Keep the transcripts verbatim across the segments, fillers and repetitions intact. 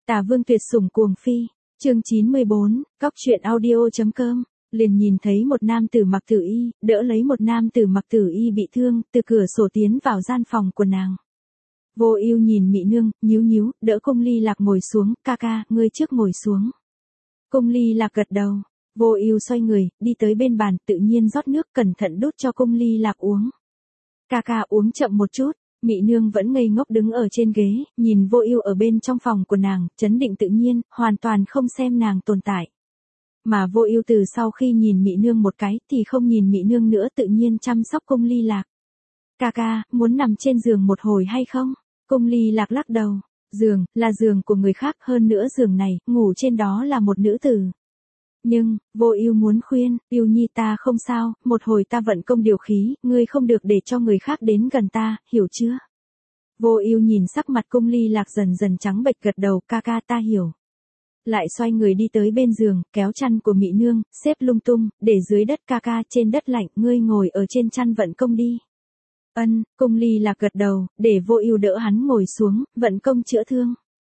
Tà Vương tuyệt sủng cuồng phi, chương chín mươi bốn, cóc truyện audio.com, liền nhìn thấy một nam tử mặc tử y, đỡ lấy một nam tử mặc tử y bị thương, từ cửa sổ tiến vào gian phòng của nàng. Vô Ưu nhìn Mị Nương, nhíu nhíu, đỡ Cung Ly Lạc ngồi xuống, ca ca, ngươi trước ngồi xuống. Cung Ly Lạc gật đầu, Vô Ưu xoay người, đi tới bên bàn, tự nhiên rót nước cẩn thận đút cho Cung Ly Lạc uống. Ca ca uống chậm một chút. Mị Nương vẫn ngây ngốc đứng ở trên ghế, nhìn Vô Ưu ở bên trong phòng của nàng, trấn định tự nhiên, hoàn toàn không xem nàng tồn tại. Mà Vô Ưu từ sau khi nhìn Mị Nương một cái thì không nhìn Mị Nương nữa, tự nhiên chăm sóc Cung Ly Lạc. Ca ca, muốn nằm trên giường một hồi hay không? Cung Ly Lạc lắc đầu, giường, là giường của người khác, hơn nữa giường này, ngủ trên đó là một nữ tử. Nhưng, Vô Ưu muốn khuyên, Ưu Nhi ta không sao, một hồi ta vận công điều khí, ngươi không được để cho người khác đến gần ta, hiểu chưa? Vô Ưu nhìn sắc mặt Cung Ly Lạc dần dần trắng bệch gật đầu, ca ca ta hiểu. Lại xoay người đi tới bên giường, kéo chăn của Mị Nương, xếp lung tung, để dưới đất, ca ca trên đất lạnh, ngươi ngồi ở trên chăn vận công đi. Ân, Cung Ly Lạc gật đầu, để Vô Ưu đỡ hắn ngồi xuống, vận công chữa thương.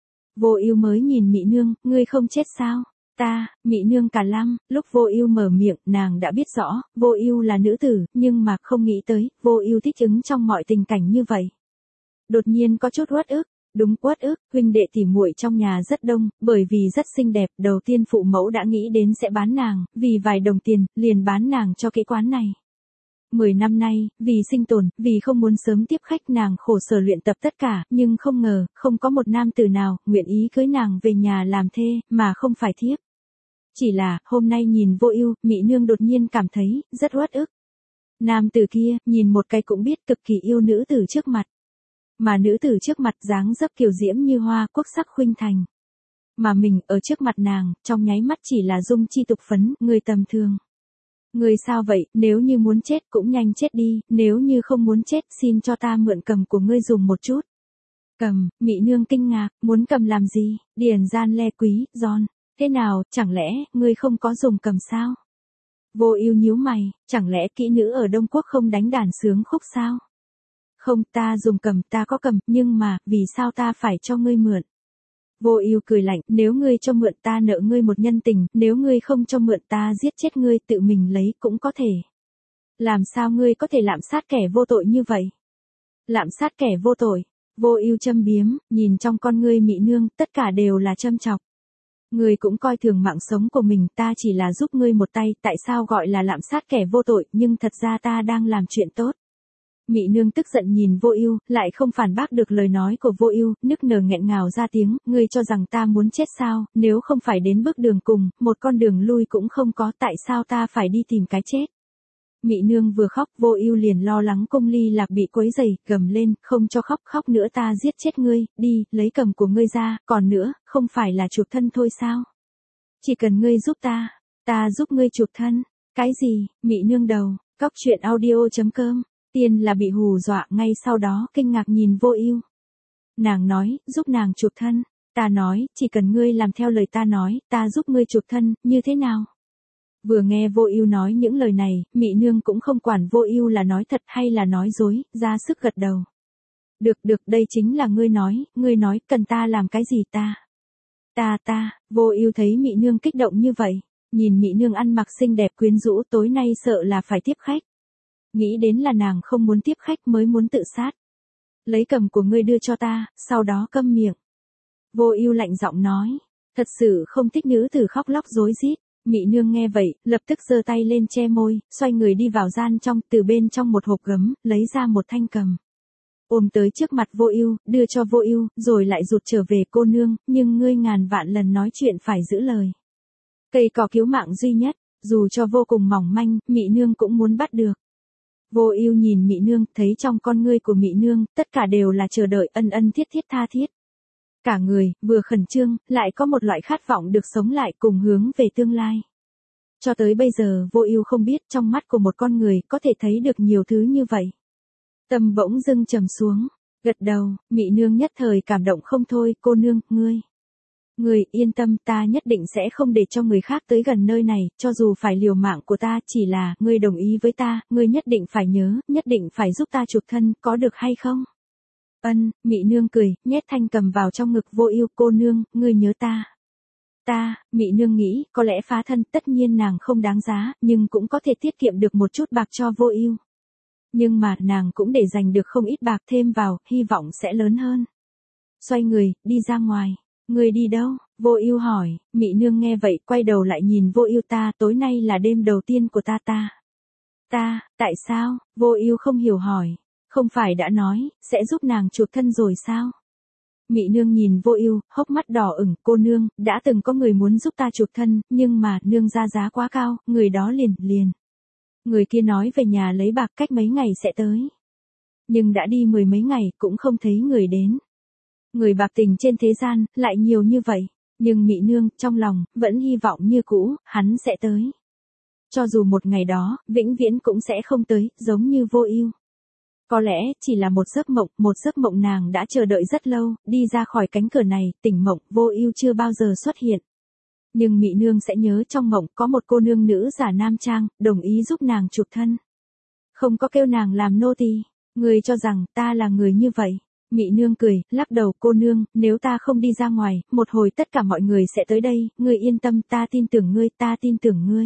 Vô Ưu mới nhìn Mị Nương, ngươi không chết sao? Ta, Mị Nương cả lăm, lúc Vô Ưu mở miệng, nàng đã biết rõ, Vô Ưu là nữ tử, nhưng mà không nghĩ tới, Vô Ưu thích ứng trong mọi tình cảnh như vậy. Đột nhiên có chút uất ức, đúng uất ức, huynh đệ tỉ muội trong nhà rất đông, bởi vì rất xinh đẹp, đầu tiên phụ mẫu đã nghĩ đến sẽ bán nàng, vì vài đồng tiền, liền bán nàng cho cái quán này. Mười năm nay, vì sinh tồn, vì không muốn sớm tiếp khách nàng khổ sở luyện tập tất cả, nhưng không ngờ, không có một nam tử nào, nguyện ý cưới nàng về nhà làm thê, mà không phải thiếp. Chỉ là, hôm nay nhìn Vô Ưu, Mị Nương đột nhiên cảm thấy, rất uất ức. Nam tử kia, nhìn một cái cũng biết cực kỳ yêu nữ tử trước mặt. Mà nữ tử trước mặt dáng dấp kiều diễm như hoa, quốc sắc khuynh thành. Mà mình, ở trước mặt nàng, trong nháy mắt chỉ là dung chi tục phấn, người tầm thường. Người sao vậy, nếu như muốn chết cũng nhanh chết đi, nếu như không muốn chết, xin cho ta mượn cầm của ngươi dùng một chút. Cầm, Mị Nương kinh ngạc, muốn cầm làm gì, điền gian le quý, giòn. Thế nào, chẳng lẽ, ngươi không có dùng cầm sao? Vô Ưu nhíu mày, chẳng lẽ kỹ nữ ở Đông Quốc không đánh đàn sướng khúc sao? Không, ta dùng cầm, ta có cầm, nhưng mà, vì sao ta phải cho ngươi mượn? Vô Ưu cười lạnh, nếu ngươi cho mượn ta nợ ngươi một nhân tình, nếu ngươi không cho mượn ta giết chết ngươi tự mình lấy cũng có thể. Làm sao ngươi có thể lạm sát kẻ vô tội như vậy? Lạm sát kẻ vô tội? Vô Ưu châm biếm, nhìn trong con ngươi Mị Nương, tất cả đều là châm chọc. Ngươi cũng coi thường mạng sống của mình, ta chỉ là giúp ngươi một tay, tại sao gọi là lạm sát kẻ vô tội, nhưng thật ra ta đang làm chuyện tốt. Mị Nương tức giận nhìn Vô Ưu, lại không phản bác được lời nói của Vô Ưu, nức nở nghẹn ngào ra tiếng, ngươi cho rằng ta muốn chết sao, nếu không phải đến bước đường cùng, một con đường lui cũng không có, tại sao ta phải đi tìm cái chết. Mị Nương vừa khóc, Vô Ưu liền lo lắng Cung Ly Lạc bị quấy rầy, gầm lên, không cho khóc, khóc nữa ta giết chết ngươi, đi, lấy cầm của ngươi ra, còn nữa, không phải là chuộc thân thôi sao? Chỉ cần ngươi giúp ta, ta giúp ngươi chuộc thân. Cái gì? Mị Nương đầu, cóc truyện audio.com. Tiên là bị hù dọa, ngay sau đó kinh ngạc nhìn Vô Ưu. Nàng nói, giúp nàng chuộc thân. Ta nói, chỉ cần ngươi làm theo lời ta nói, ta giúp ngươi chuộc thân, như thế nào? Vừa nghe Vô Ưu nói những lời này, Mị Nương cũng không quản Vô Ưu là nói thật hay là nói dối, ra sức gật đầu. Được được, đây chính là ngươi nói, ngươi nói, cần ta làm cái gì ta? Ta ta, Vô Ưu thấy Mị Nương kích động như vậy, nhìn Mị Nương ăn mặc xinh đẹp quyến rũ, tối nay sợ là phải tiếp khách. Nghĩ đến là nàng không muốn tiếp khách mới muốn tự sát. Lấy cầm của ngươi đưa cho ta, sau đó câm miệng. Vô Ưu lạnh giọng nói, thật sự không thích nữ tử khóc lóc rối rít. Mị Nương nghe vậy, lập tức giơ tay lên che môi, xoay người đi vào gian trong, từ bên trong một hộp gấm, lấy ra một thanh cầm. Ôm tới trước mặt Vô Ưu, đưa cho Vô Ưu, rồi lại rụt trở về, cô nương, nhưng ngươi ngàn vạn lần nói chuyện phải giữ lời. Cây cỏ cứu mạng duy nhất, dù cho vô cùng mỏng manh, Mị Nương cũng muốn bắt được. Vô Ưu nhìn Mị Nương, thấy trong con ngươi của Mị Nương, tất cả đều là chờ đợi, ân ân thiết thiết tha thiết. Cả người, vừa khẩn trương, lại có một loại khát vọng được sống lại cùng hướng về tương lai. Cho tới bây giờ Vô Ưu không biết trong mắt của một con người có thể thấy được nhiều thứ như vậy. Tâm bỗng dưng trầm xuống, gật đầu, Mị Nương nhất thời cảm động không thôi, cô nương, ngươi. Ngươi yên tâm, ta nhất định sẽ không để cho người khác tới gần nơi này, cho dù phải liều mạng của ta, chỉ là, ngươi đồng ý với ta, ngươi nhất định phải nhớ, nhất định phải giúp ta chuộc thân, có được hay không? Ân, Mị Nương cười, nhét thanh cầm vào trong ngực Vô Ưu, cô nương, ngươi nhớ ta. Ta, Mị Nương nghĩ, có lẽ phá thân, tất nhiên nàng không đáng giá, nhưng cũng có thể tiết kiệm được một chút bạc cho Vô Ưu. Nhưng mà, nàng cũng để dành được không ít bạc thêm vào, hy vọng sẽ lớn hơn. Xoay người, đi ra ngoài. Ngươi đi đâu? Vô Ưu hỏi. Mị Nương nghe vậy, quay đầu lại nhìn Vô Ưu, ta, tối nay là đêm đầu tiên của ta ta. Ta, tại sao? Vô Ưu không hiểu hỏi. Không phải đã nói, sẽ giúp nàng chuộc thân rồi sao? Mị Nương nhìn Vô Ưu, hốc mắt đỏ ửng, cô nương, đã từng có người muốn giúp ta chuộc thân, nhưng mà, nương ra giá quá cao, người đó liền, liền. Người kia nói về nhà lấy bạc cách mấy ngày sẽ tới. Nhưng đã đi mười mấy ngày, cũng không thấy người đến. Người bạc tình trên thế gian, lại nhiều như vậy. Nhưng Mị Nương, trong lòng, vẫn hy vọng như cũ, hắn sẽ tới. Cho dù một ngày đó, vĩnh viễn cũng sẽ không tới, giống như Vô Ưu. Có lẽ, chỉ là một giấc mộng, một giấc mộng nàng đã chờ đợi rất lâu, đi ra khỏi cánh cửa này, tỉnh mộng, Vô Ưu chưa bao giờ xuất hiện. Nhưng Mị Nương sẽ nhớ trong mộng có một cô nương nữ giả nam trang, đồng ý giúp nàng chuộc thân. Không có kêu nàng làm nô tỳ. Ngươi cho rằng, ta là người như vậy. Mị Nương cười, lắc đầu, cô nương, nếu ta không đi ra ngoài, một hồi tất cả mọi người sẽ tới đây, ngươi yên tâm, ta tin tưởng ngươi, ta tin tưởng ngươi.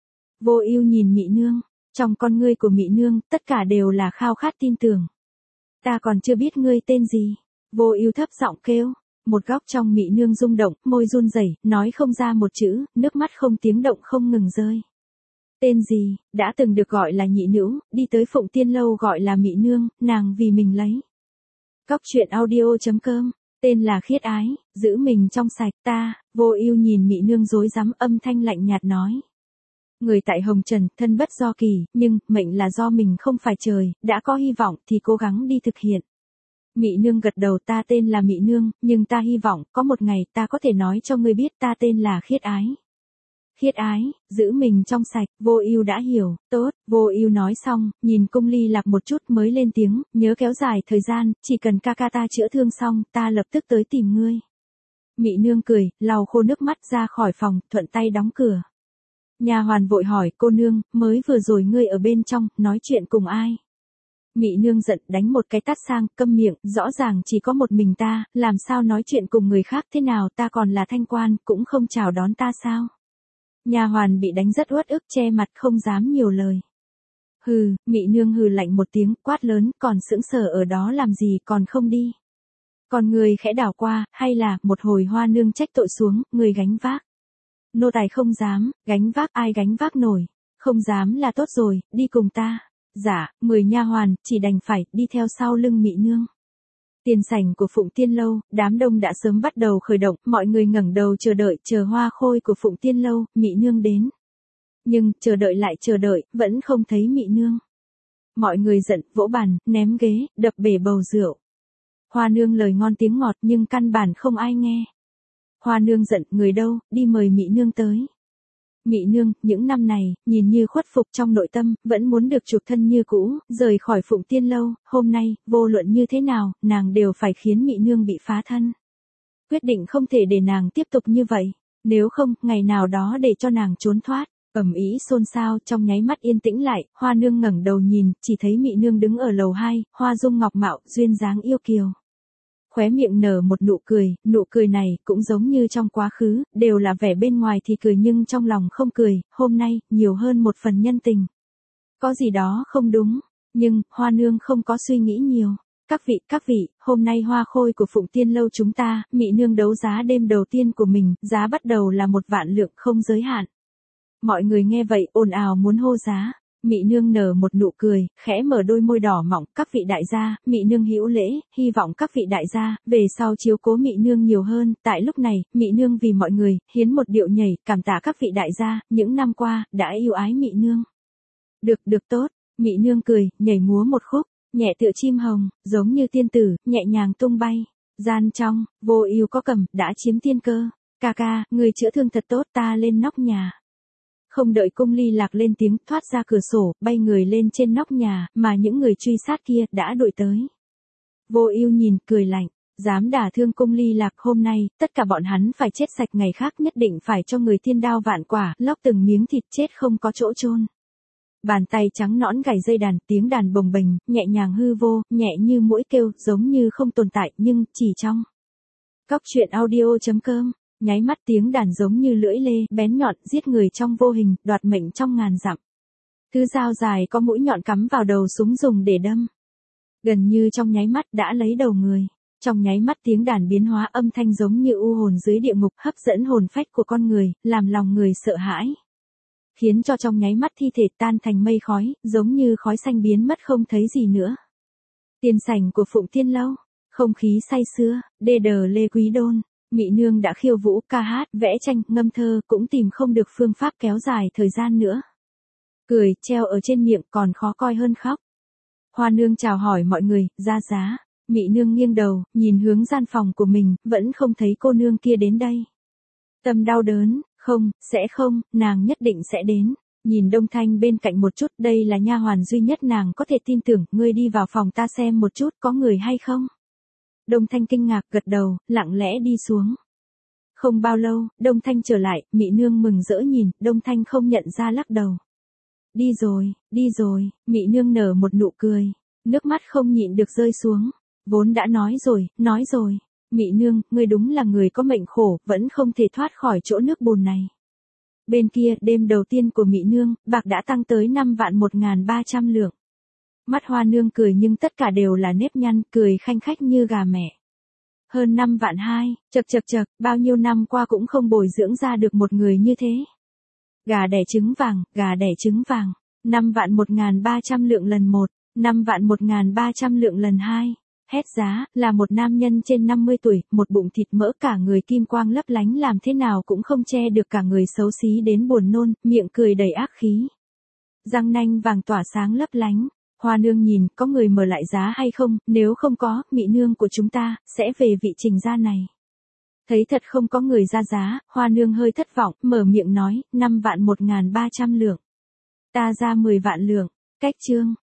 Vô Ưu nhìn Mị Nương, trong con ngươi của Mị Nương, tất cả đều là khao khát tin tưởng. Ta còn chưa biết ngươi tên gì. Vô Ưu thấp giọng kêu. Một góc trong Mị Nương rung động, môi run rẩy, nói không ra một chữ, nước mắt không tiếng động không ngừng rơi. Tên gì, đã từng được gọi là nhị nữ, đi tới Phụng Tiên lâu gọi là Mị Nương, nàng vì mình lấy. Cóc truyện audio chấm com, tên là Khiết Ái, giữ mình trong sạch, ta. Vô Ưu nhìn Mị Nương rối rắm, âm thanh lạnh nhạt nói. Người tại hồng trần, thân bất do kỳ, nhưng, mệnh là do mình không phải trời, đã có hy vọng thì cố gắng đi thực hiện. Mị Nương gật đầu, ta tên là Mị Nương, nhưng ta hy vọng, có một ngày ta có thể nói cho ngươi biết ta tên là Khiết Ái. Khiết Ái, giữ mình trong sạch, Vô Ưu đã hiểu, tốt, Vô Ưu nói xong, nhìn Cung Ly Lạc một chút mới lên tiếng, nhớ kéo dài thời gian, chỉ cần ca ca ta chữa thương xong, ta lập tức tới tìm ngươi. Mị Nương cười, lau khô nước mắt ra khỏi phòng, thuận tay đóng cửa. Nha hoàn vội hỏi, cô nương, mới vừa rồi ngươi ở bên trong, nói chuyện cùng ai? Mị Nương giận, đánh một cái tát sang, câm miệng, rõ ràng chỉ có một mình ta, làm sao nói chuyện cùng người khác thế nào, ta còn là thanh quan, cũng không chào đón ta sao? Nha hoàn bị đánh rất uất ức, che mặt không dám nhiều lời. Hừ, Mị Nương hừ lạnh một tiếng, quát lớn, còn sững sờ ở đó làm gì, còn không đi? Còn người khẽ đảo qua, hay là, một hồi Hoa nương trách tội xuống, người gánh vác. Nô tài không dám, gánh vác, ai gánh vác nổi? Không dám là tốt rồi, đi cùng ta. Dạ, mười nha hoàn, chỉ đành phải, đi theo sau lưng Mị Nương. Tiền sảnh của Phụng Tiên lâu, đám đông đã sớm bắt đầu khởi động, mọi người ngẩng đầu chờ đợi, chờ hoa khôi của Phụng Tiên lâu, Mị Nương đến. Nhưng, chờ đợi lại chờ đợi, vẫn không thấy Mị Nương. Mọi người giận, vỗ bàn, ném ghế, đập bể bầu rượu. Hoa nương lời ngon tiếng ngọt nhưng căn bản không ai nghe. Hoa nương giận, người đâu, đi mời Mị Nương tới. Mị Nương, những năm này, nhìn như khuất phục trong nội tâm, vẫn muốn được chuộc thân như cũ, rời khỏi Phụng Tiên lâu, hôm nay, vô luận như thế nào, nàng đều phải khiến Mị Nương bị phá thân. Quyết định không thể để nàng tiếp tục như vậy, nếu không, ngày nào đó để cho nàng trốn thoát. Ầm ĩ xôn xao, trong nháy mắt yên tĩnh lại, Hoa nương ngẩng đầu nhìn, chỉ thấy Mị Nương đứng ở lầu hai, hoa dung ngọc mạo, duyên dáng yêu kiều. Khóe miệng nở một nụ cười, nụ cười này, cũng giống như trong quá khứ, đều là vẻ bên ngoài thì cười nhưng trong lòng không cười, hôm nay, nhiều hơn một phần nhân tình. Có gì đó không đúng, nhưng, Hoa nương không có suy nghĩ nhiều. Các vị, các vị, hôm nay hoa khôi của Phụng Tiên lâu chúng ta, Mị Nương đấu giá đêm đầu tiên của mình, giá bắt đầu là một vạn lượng không giới hạn. Mọi người nghe vậy, ồn ào muốn hô giá. Mị Nương nở một nụ cười, khẽ mở đôi môi đỏ mọng, các vị đại gia, Mị Nương hữu lễ, hy vọng các vị đại gia, về sau chiếu cố Mị Nương nhiều hơn, tại lúc này, Mị Nương vì mọi người, hiến một điệu nhảy, cảm tạ các vị đại gia, những năm qua, đã yêu ái Mị Nương. Được, được tốt, Mị Nương cười, nhảy múa một khúc, nhẹ tựa chim hồng, giống như tiên tử, nhẹ nhàng tung bay. Gian trong, Vô Ưu có cầm, đã chiếm tiên cơ. Ca ca, người chữa thương thật tốt, ta lên nóc nhà. Không đợi Cung Ly Lạc lên tiếng, thoát ra cửa sổ, bay người lên trên nóc nhà, mà những người truy sát kia, đã đuổi tới. Vô Ưu nhìn, cười lạnh, dám đả thương Cung Ly Lạc hôm nay, tất cả bọn hắn phải chết sạch, ngày khác nhất định phải cho người thiên đao vạn quả, lóc từng miếng thịt chết không có chỗ chôn. Bàn tay trắng nõn gảy dây đàn, tiếng đàn bồng bềnh, nhẹ nhàng hư vô, nhẹ như mũi kêu, giống như không tồn tại, nhưng chỉ trong. Cóc truyện audio chấm com, nháy mắt tiếng đàn giống như lưỡi lê, bén nhọn, giết người trong vô hình, đoạt mệnh trong ngàn dặm. Thứ dao dài có mũi nhọn cắm vào đầu súng dùng để đâm. Gần như trong nháy mắt đã lấy đầu người. Trong nháy mắt tiếng đàn biến hóa âm thanh giống như u hồn dưới địa ngục hấp dẫn hồn phách của con người, làm lòng người sợ hãi. Khiến cho trong nháy mắt thi thể tan thành mây khói, giống như khói xanh biến mất không thấy gì nữa. Tiền sảnh của Phụng Thiên Lâu, không khí say sưa, đê đờ Lê Quý Đôn, Mị Nương đã khiêu vũ, ca hát, vẽ tranh, ngâm thơ, cũng tìm không được phương pháp kéo dài thời gian nữa. Cười, treo ở trên miệng còn khó coi hơn khóc. Hoa Nương chào hỏi mọi người, ra giá. Mị Nương nghiêng đầu, nhìn hướng gian phòng của mình, vẫn không thấy cô nương kia đến đây. Tâm đau đớn, không, sẽ không, nàng nhất định sẽ đến. Nhìn Đông Thanh bên cạnh một chút, đây là nha hoàn duy nhất nàng có thể tin tưởng, ngươi đi vào phòng ta xem một chút có người hay không. Đông Thanh kinh ngạc gật đầu, lặng lẽ đi xuống. Không bao lâu, Đông Thanh trở lại, Mị Nương mừng rỡ nhìn, Đông Thanh không nhận ra lắc đầu. Đi rồi, đi rồi, Mị Nương nở một nụ cười, nước mắt không nhịn được rơi xuống. Vốn đã nói rồi, nói rồi. Mị Nương, ngươi đúng là người có mệnh khổ, vẫn không thể thoát khỏi chỗ nước bùn này. Bên kia, đêm đầu tiên của Mị Nương, bạc đã tăng tới năm vạn một ngàn ba trăm lượng. Mắt Hoa Nương cười nhưng tất cả đều là nếp nhăn, cười khanh khách như gà mẹ. Hơn năm vạn hai, chật chật chật, bao nhiêu năm qua cũng không bồi dưỡng ra được một người như thế. Gà đẻ trứng vàng, gà đẻ trứng vàng. Năm vạn một ngàn ba trăm lượng lần một, năm vạn một ngàn ba trăm lượng lần hai. Hét giá, là một nam nhân trên năm mươi tuổi, một bụng thịt mỡ cả người kim quang lấp lánh làm thế nào cũng không che được cả người xấu xí đến buồn nôn, miệng cười đầy ác khí. Răng nanh vàng tỏa sáng lấp lánh. Hoa Nương nhìn, có người mở lại giá hay không, nếu không có, Mị Nương của chúng ta, sẽ về vị Trình gia này. Thấy thật không có người ra giá, Hoa Nương hơi thất vọng, mở miệng nói, năm vạn một ngàn ba trăm lượng. Ta ra mười vạn lượng. Cách chương.